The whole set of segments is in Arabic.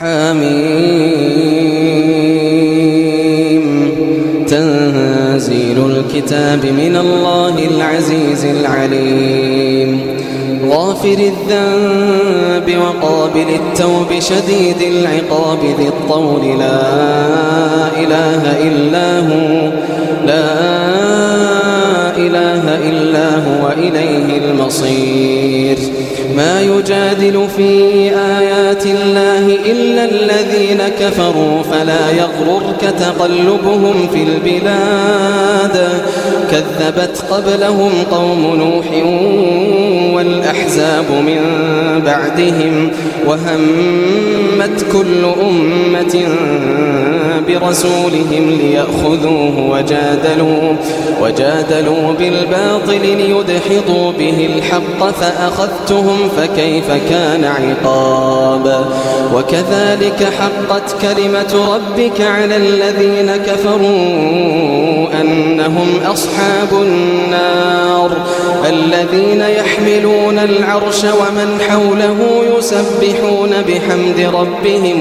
حميم تنزيل الكتاب من الله العزيز العليم غافر الذنب وقابل التوب شديد العقاب ذي الطول لا إله إلا هو إليه المصير ما يجادل في آيات الله إلا الذين كفروا فلا يغررك تقلبهم في البلاد كذبت قبلهم قوم نوح والأحزاب من بعدهم وهمت كل أمة برسولهم ليأخذوه وجادلوا بالباطل ليدحضوا به الحق فأخذتهم فكيف كان عقاب وكذلك حقت كلمة ربك على الذين كفروا أنهم أصحاب النار الذين يحملون العرش ومن حوله يسبحون بحمد ربهم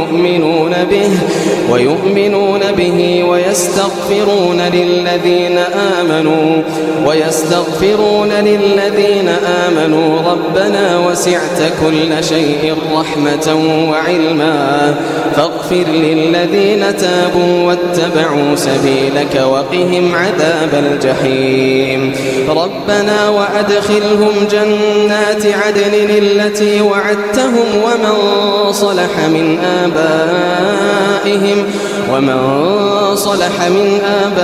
ويؤمنون به ويستغفرون للذين آمنوا ربنا وسعت كل شيء رحمة وعلما فاغفر للذين تابوا واتبعوا سبيلك وقهم عذاب الجحيم ربنا وأدخلهم جنات عدن التي وعدتهم ومن صلح من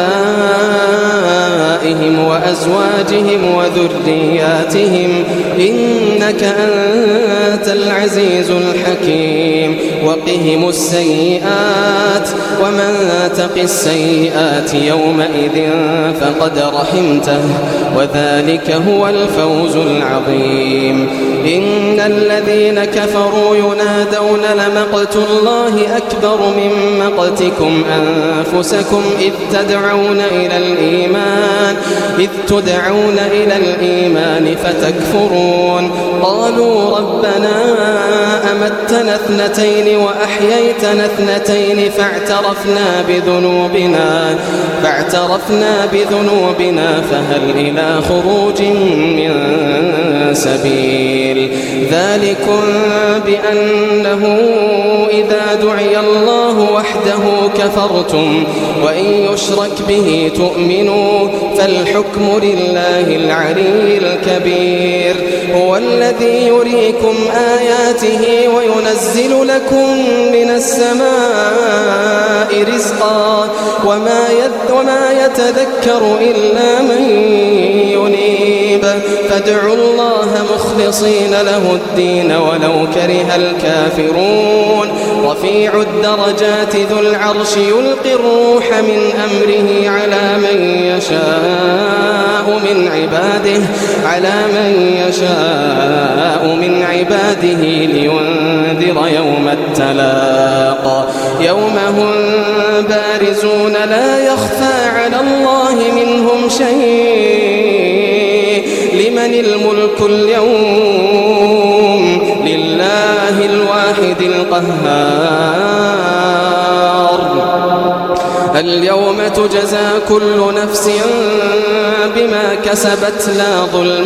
آبائهم وأزواجهم وذرياتهم إنك أنت العزيز الحكيم وقهم السيئات ومن تق السيئات يومئذ فقد رحمته وذلك هو الفوز العظيم إن الذين كفروا ينادون لمقت الله أكبر من مقتكم أنفسكم إذ تدعون إلى الإيمان فتكفرون قالوا ربنا أمتنا اثنتين وأحييتنا اثنتين فاعترفنا بذنوبنا فهل إلى خروج من سبيل ذلكم بأنه إذا دعي الله وحده كفرتم وإن يشرك به تؤمنوا فالحكم لله العلي الكبير هو الذي يريكم آياته وينزل لكم من السماء رزقا وما يتذكر إلا من ينيب فادعوا الله مخلصين له الدين ولو كره الكافرون رفيع الدرجات ذو العرش يلقي الروح من أمره على من يشاء من عباده لينذر يوم التلاق يوم هم بارزون لا يخفى على الله منهم شيء لمن الملك اليوم لله الواحد القهار اليوم تجزى كل نفس بما كسبت لا ظلم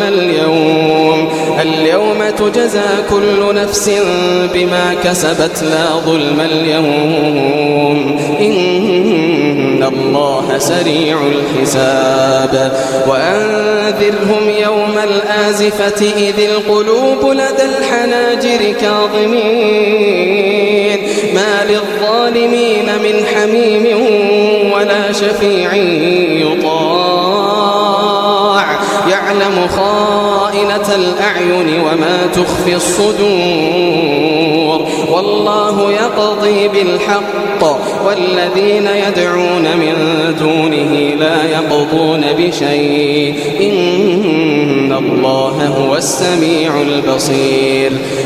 اليوم إن الله سريع الحساب وأنذرهم يوم الآزفة إذ القلوب لدى الحناجر كاظمين ما للظالمين من حميم ولا شفيع يطاع يعلم خائنة الأعين وما تخفي الصدور والله يقضي بالحق والذين يدعون من دونه لا يقضون بشيء إن الله هو السميع البصير